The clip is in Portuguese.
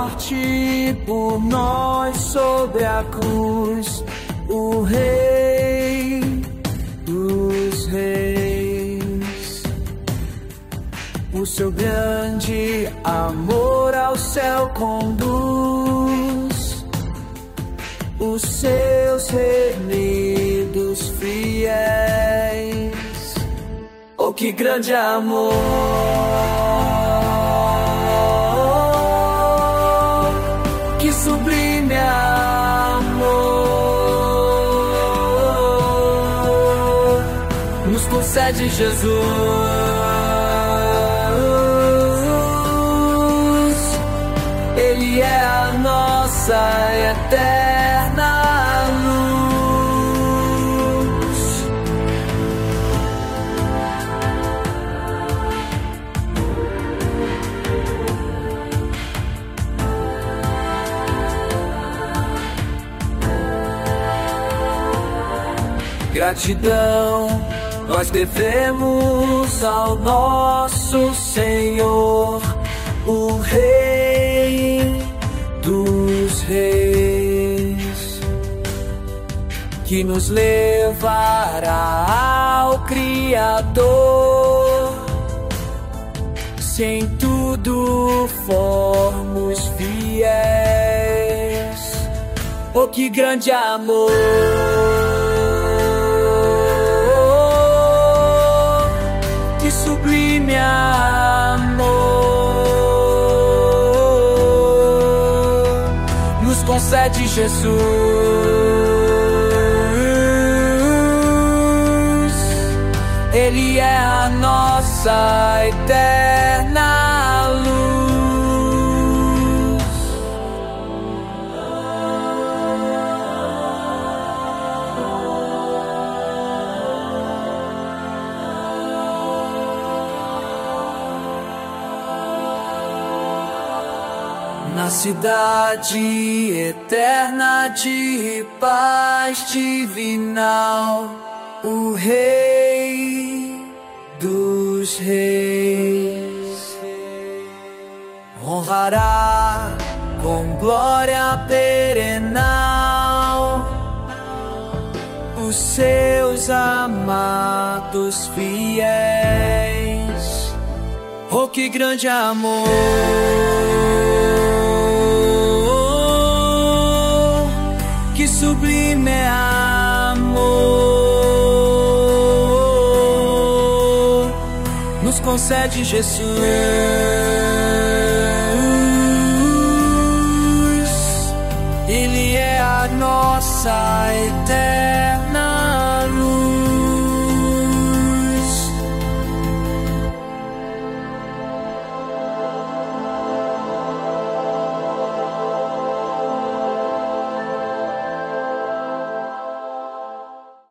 morte por nós sobre a cruz, o Rei dos Reis. O seu grande amor ao céu conduz os seus remidos fiéis. Oh, que grande amor! Que sublime amor nos concede Jesus. Ele é a nossa eterna luz. Gratidão nós devemos ao nosso Senhor, o Rei dos Reis, que nos levará ao Criador. Se em tudo formos fiéis, oh, que grande amor! Que sublime amor nos concede Jesus. Ele é a nossa eterna luz. Na cidade eterna de paz divinal, o Rei dos Reis honrará com glória perenal os seus amados fiéis. Oh, que grande amor! Que sublime amor nos concede Jesus. Ele é a nossa eterna